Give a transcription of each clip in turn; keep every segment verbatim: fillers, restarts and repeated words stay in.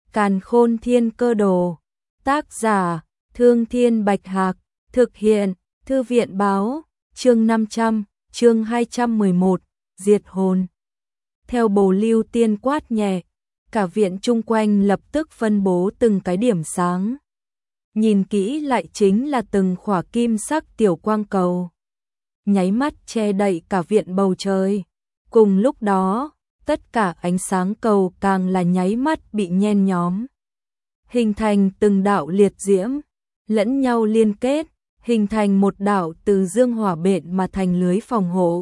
Càn Khôn Thiên Cơ Đồ. Tác giả: Thương Thiên Bạch Hạc. Thực hiện: Thư viện Báo. Chương năm trăm, chương hai trăm mười một, diệt hồn. Theo Bồ Lưu Tiên quát nhẹ, cả viện chung quanh lập tức phân bố từng cái điểm sáng. Nhìn kỹ lại chính là từng khỏa kim sắc tiểu quang cầu, nháy mắt che đậy cả viện bầu trời. Cùng lúc đó, tất cả ánh sáng cầu càng là nháy mắt bị nhen nhóm, hình thành từng đạo liệt diễm, lẫn nhau liên kết, hình thành một đạo từ dương hỏa bện mà thành lưới phòng hộ,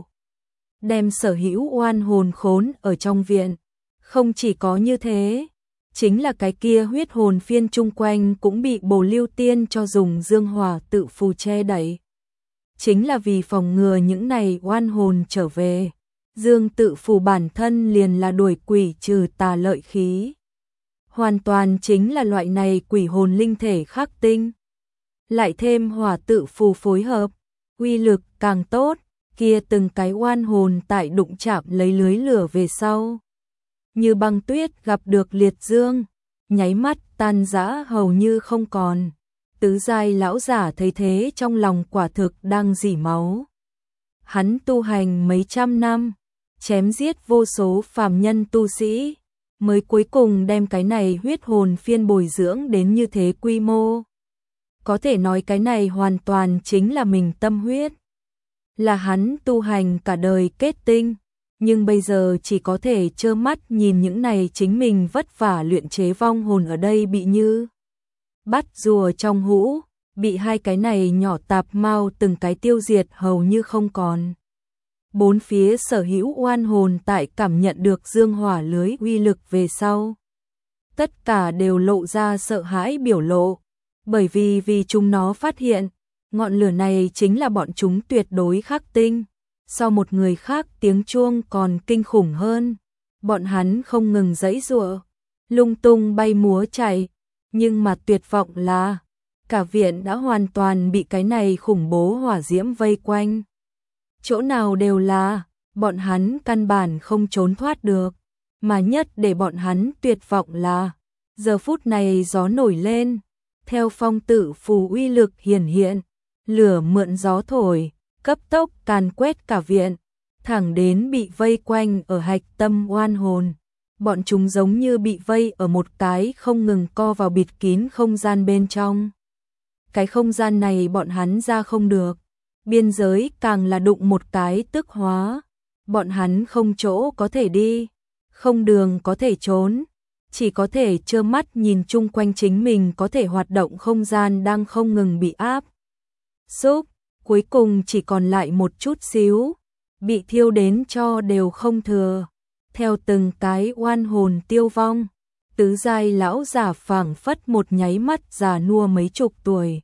đem sở hữu oan hồn khốn ở trong viện. Không chỉ có như thế, chính là cái kia huyết hồn phiên chung quanh cũng bị Bồ Lưu Tiên cho dùng dương hỏa tự phù che đậy. Chính là vì phòng ngừa những này oan hồn trở về, dương tự phù bản thân liền là đuổi quỷ trừ tà lợi khí. Hoàn toàn chính là loại này quỷ hồn linh thể khắc tinh. Lại thêm hỏa tự phù phối hợp, uy lực càng tốt, kia từng cái oan hồn tại đụng chạm lấy lưới lửa về sau, như băng tuyết gặp được liệt dương, nháy mắt tan rã hầu như không còn. Tứ giai lão giả thấy thế trong lòng quả thực đang rỉ máu. Hắn tu hành mấy trăm năm, chém giết vô số phàm nhân tu sĩ, mới cuối cùng đem cái này huyết hồn phiên bồi dưỡng đến như thế quy mô. Có thể nói cái này hoàn toàn chính là mình tâm huyết, là hắn tu hành cả đời kết tinh, nhưng bây giờ chỉ có thể trơ mắt nhìn những này chính mình vất vả luyện chế vong hồn ở đây bị như bắt rùa trong hũ, bị hai cái này nhỏ tạp mau từng cái tiêu diệt hầu như không còn. Bốn phía sở hữu oan hồn tại cảm nhận được dương hỏa lưới uy lực về sau, tất cả đều lộ ra sợ hãi biểu lộ, bởi vì vì chúng nó phát hiện, ngọn lửa này chính là bọn chúng tuyệt đối khắc tinh. So một người khác tiếng chuông còn kinh khủng hơn. Bọn hắn không ngừng giãy giụa, lung tung bay múa chạy, nhưng mà tuyệt vọng là cả viện đã hoàn toàn bị cái này khủng bố hỏa diễm vây quanh. Chỗ nào đều là, bọn hắn căn bản không trốn thoát được, mà nhất để bọn hắn tuyệt vọng là giờ phút này gió nổi lên, theo phong tự phù uy lực hiển hiện, lửa mượn gió thổi, cấp tốc càn quét cả viện, thẳng đến bị vây quanh ở hạch tâm oan hồn. Bọn chúng giống như bị vây ở một cái không ngừng co vào bịt kín không gian bên trong. Cái không gian này bọn hắn ra không được, biên giới càng là đụng một cái tức hóa. Bọn hắn không chỗ có thể đi, không đường có thể trốn, chỉ có thể trơ mắt nhìn chung quanh chính mình có thể hoạt động không gian đang không ngừng bị áp xúc. Cuối cùng chỉ còn lại một chút xíu, bị thiêu đến cho đều không thừa. Theo từng cái oan hồn tiêu vong, tứ giai lão giả phảng phất một nháy mắt già nua mấy chục tuổi.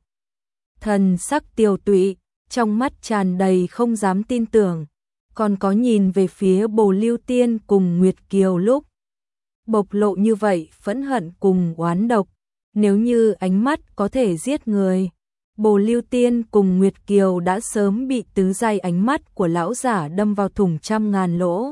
Thần sắc tiều tụy, trong mắt tràn đầy không dám tin tưởng, còn có nhìn về phía Bồ Lưu Tiên cùng Nguyệt Kiều lúc bộc lộ như vậy phẫn hận cùng oán độc. Nếu như ánh mắt có thể giết người, Bồ Lưu Tiên cùng Nguyệt Kiều đã sớm bị tứ giai ánh mắt của lão giả đâm vào thủng trăm ngàn lỗ.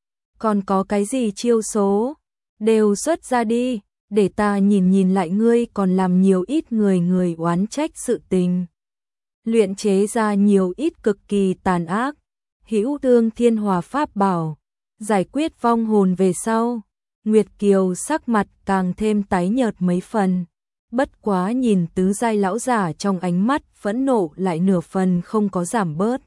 Còn có cái gì chiêu số, đều xuất ra đi, để ta nhìn nhìn lại ngươi còn làm nhiều ít người người oán trách sự tình. Luyện chế ra nhiều ít cực kỳ tàn ác, hữu thương thiên hòa pháp bảo, giải quyết vong hồn về sau. Nguyệt Kiều sắc mặt càng thêm tái nhợt mấy phần. Bất quá nhìn tứ giai lão giả trong ánh mắt phẫn nộ lại nửa phần không có giảm bớt.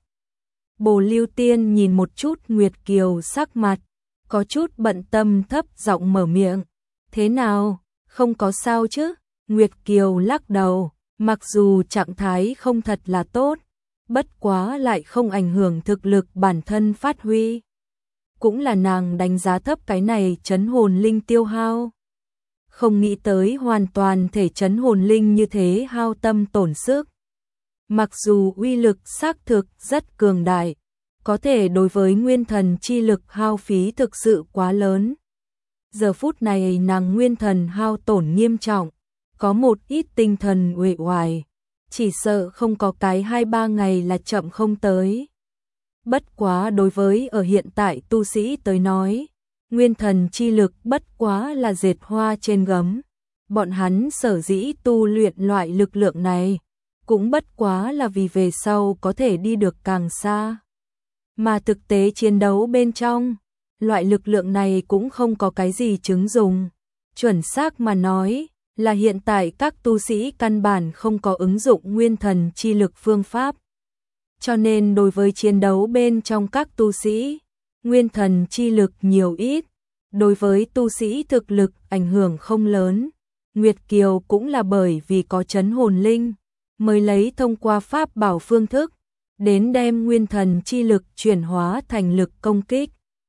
Bồ Lưu Tiên nhìn một chút Nguyệt Kiều sắc mặt, có chút bận tâm thấp giọng mở miệng. Thế nào, không có sao chứ? Nguyệt Kiều lắc đầu, mặc dù trạng thái không thật là tốt, bất quá lại không ảnh hưởng thực lực bản thân phát huy. Cũng là nàng đánh giá thấp cái này trấn hồn linh tiêu hao. Không nghĩ tới hoàn toàn thể trấn hồn linh như thế hao tâm tổn sức. Mặc dù uy lực xác thực rất cường đại, có thể đối với nguyên thần chi lực hao phí thực sự quá lớn. Giờ phút này nàng nguyên thần hao tổn nghiêm trọng, có một ít tinh thần uể oải, chỉ sợ không có cái hai ba ngày là chậm không tới. Bất quá đối với ở hiện tại tu sĩ tới nói, nguyên thần chi lực bất quá là dệt hoa trên gấm, Bọn hắn sở dĩ tu luyện loại lực lượng này, cũng bất quá là vì về sau có thể đi được càng xa. Mà thực tế chiến đấu bên trong, loại lực lượng này cũng không có cái gì chứng dùng. Chuẩn xác mà nói, là hiện tại các tu sĩ căn bản không có ứng dụng nguyên thần chi lực phương pháp. Cho nên đối với chiến đấu bên trong các tu sĩ, nguyên thần chi lực nhiều ít, đối với tu sĩ thực lực ảnh hưởng không lớn. Nguyệt Kiều cũng là bởi vì có trấn hồn linh, mới lấy thông qua pháp bảo phương thức, đến đem nguyên thần chi lực chuyển hóa thành lực công kích.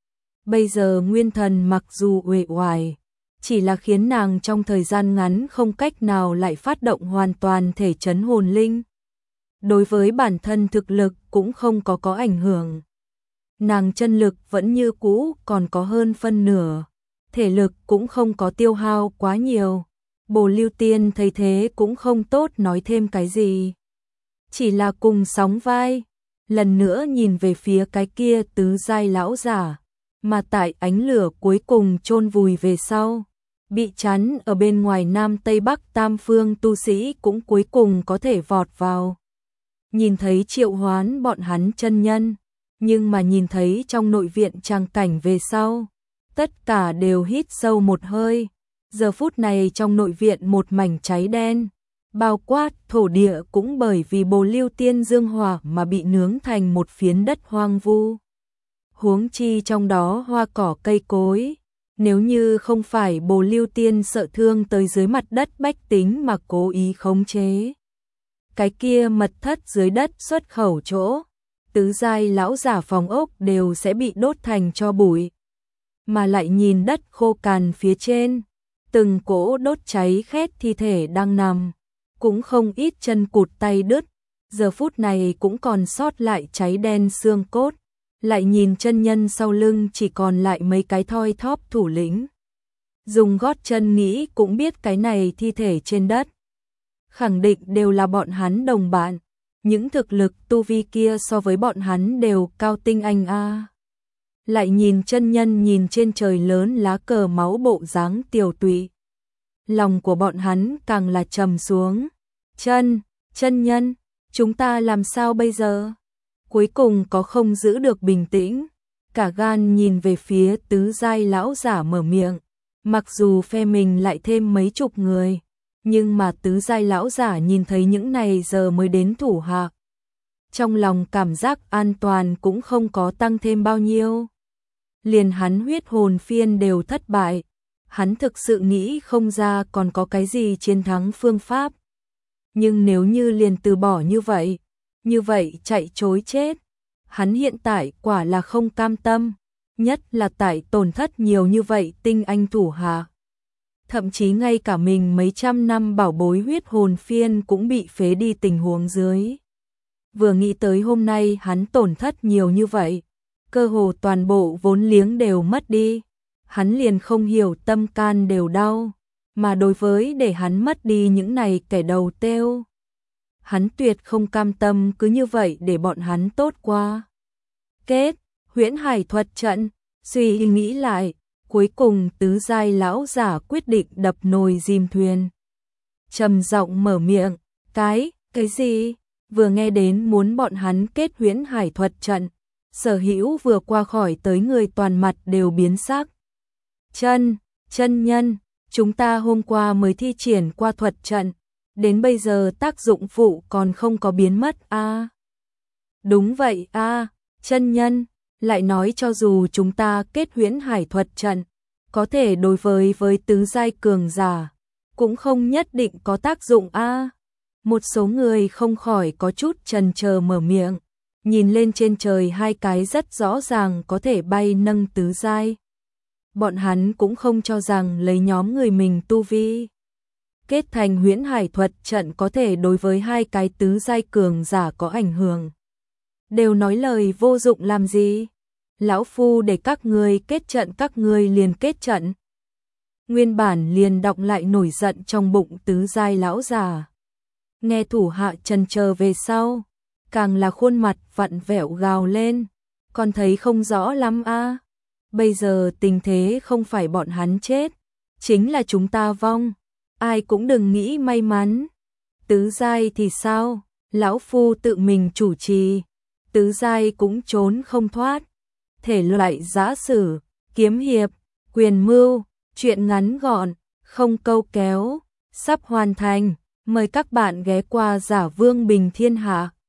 Bây giờ nguyên thần mặc dù uể oải, chỉ là khiến nàng trong thời gian ngắn không cách nào lại phát động hoàn toàn thể trấn hồn linh. Đối với bản thân thực lực cũng không có có ảnh hưởng. Nàng chân lực vẫn như cũ còn có hơn phân nửa, thể lực cũng không có tiêu hao quá nhiều. Bồ Lưu Tiên thấy thế cũng không tốt nói thêm cái gì. Chỉ là cùng sóng vai, lần nữa nhìn về phía cái kia tứ giai lão giả, mà tại ánh lửa cuối cùng chôn vùi về sau, bị chắn ở bên ngoài Nam Tây Bắc tam phương tu sĩ cũng cuối cùng có thể vọt vào. Nhìn thấy triệu hoán bọn hắn chân nhân, nhưng mà nhìn thấy trong nội viện tràng cảnh về sau, tất cả đều hít sâu một hơi. Giờ phút này trong nội viện một mảnh cháy đen, bao quát thổ địa cũng bởi vì Bồ Lưu Tiên dương hỏa mà bị nướng thành một phiến đất hoang vu. Huống chi trong đó hoa cỏ cây cối, nếu như không phải Bồ Lưu Tiên sợ thương tới dưới mặt đất bách tính mà cố ý khống chế. Cái kia mật thất dưới đất xuất khẩu chỗ, tứ giai lão giả phòng ốc đều sẽ bị đốt thành tro bụi. Mà lại nhìn đất khô cằn phía trên, từng cỗ đốt cháy khét thi thể đang nằm, cũng không ít chân cụt tay đứt, giờ phút này cũng còn sót lại cháy đen xương cốt, lại nhìn chân nhân sau lưng chỉ còn lại mấy cái thoi thóp thủ lĩnh. Dùng gót chân nghĩ cũng biết cái này thi thể trên đất, khẳng định đều là bọn hắn đồng bạn, những thực lực tu vi kia so với bọn hắn đều cao tinh anh a. Lại nhìn chân nhân nhìn trên trời lớn lá cờ máu bộ dáng tiều tụy. Lòng của bọn hắn càng là trầm xuống. Chân, chân nhân, chúng ta làm sao bây giờ? Cuối cùng có không giữ được bình tĩnh. Cả gan nhìn về phía tứ giai lão giả mở miệng. Mặc dù phe mình lại thêm mấy chục người, nhưng mà tứ giai lão giả nhìn thấy những này giờ mới đến thủ hạ. Trong lòng cảm giác an toàn cũng không có tăng thêm bao nhiêu. Liền hắn huyết hồn phiên đều thất bại, hắn thực sự nghĩ không ra còn có cái gì chiến thắng phương pháp. Nhưng nếu như liền từ bỏ như vậy, như vậy chạy trối chết, hắn hiện tại quả là không cam tâm, nhất là tại tổn thất nhiều như vậy tinh anh thủ hạ. Thậm chí ngay cả mình mấy trăm năm bảo bối huyết hồn phiên cũng bị phế đi tình huống dưới. Vừa nghĩ tới hôm nay hắn tổn thất nhiều như vậy, cơ hồ toàn bộ vốn liếng đều mất đi, hắn liền không hiểu tâm can đều đau, mà đối với để hắn mất đi những này kẻ đầu têu, hắn tuyệt không cam tâm cứ như vậy để bọn hắn tốt qua. Kết, huyễn hải thuật trận, suy nghĩ lại, cuối cùng tứ giai lão giả quyết định đập nồi dìm thuyền. Trầm giọng mở miệng, cái, cái gì? Vừa nghe đến muốn bọn hắn kết huyễn hải thuật trận, Sở Hữu vừa qua khỏi tới người toàn mặt đều biến sắc. Chân, chân nhân, chúng ta hôm qua mới thi triển qua thuật trận, đến bây giờ tác dụng phụ còn không có biến mất a. À? Đúng vậy a, à, chân nhân, lại nói cho dù chúng ta kết huyễn hải thuật trận, có thể đối với với tứ giai cường giả, cũng không nhất định có tác dụng a. À? Một số người không khỏi có chút chần chờ mở miệng, nhìn lên trên trời hai cái rất rõ ràng có thể bay nâng tứ giai. Bọn hắn cũng không cho rằng lấy nhóm người mình tu vi kết thành huyễn hải thuật trận có thể đối với hai cái tứ giai cường giả có ảnh hưởng. Đều nói lời vô dụng làm gì? Lão phu để các ngươi kết trận các ngươi liền kết trận. Nguyên bản liền đọng lại nổi giận trong bụng tứ giai lão già. Nghe thủ hạ chần chờ về sau, càng là khuôn mặt vặn vẹo gào lên, còn thấy không rõ lắm a. À. Bây giờ tình thế không phải bọn hắn chết, chính là chúng ta vong. ai cũng đừng nghĩ may mắn. Tứ giai thì sao? Lão phu tự mình chủ trì, tứ giai cũng trốn không thoát. Thể loại giã sử, kiếm hiệp, quyền mưu, truyện ngắn gọn, không câu kéo, sắp hoàn thành. Mời các bạn ghé qua Giả Vương Bình Thiên Hạ.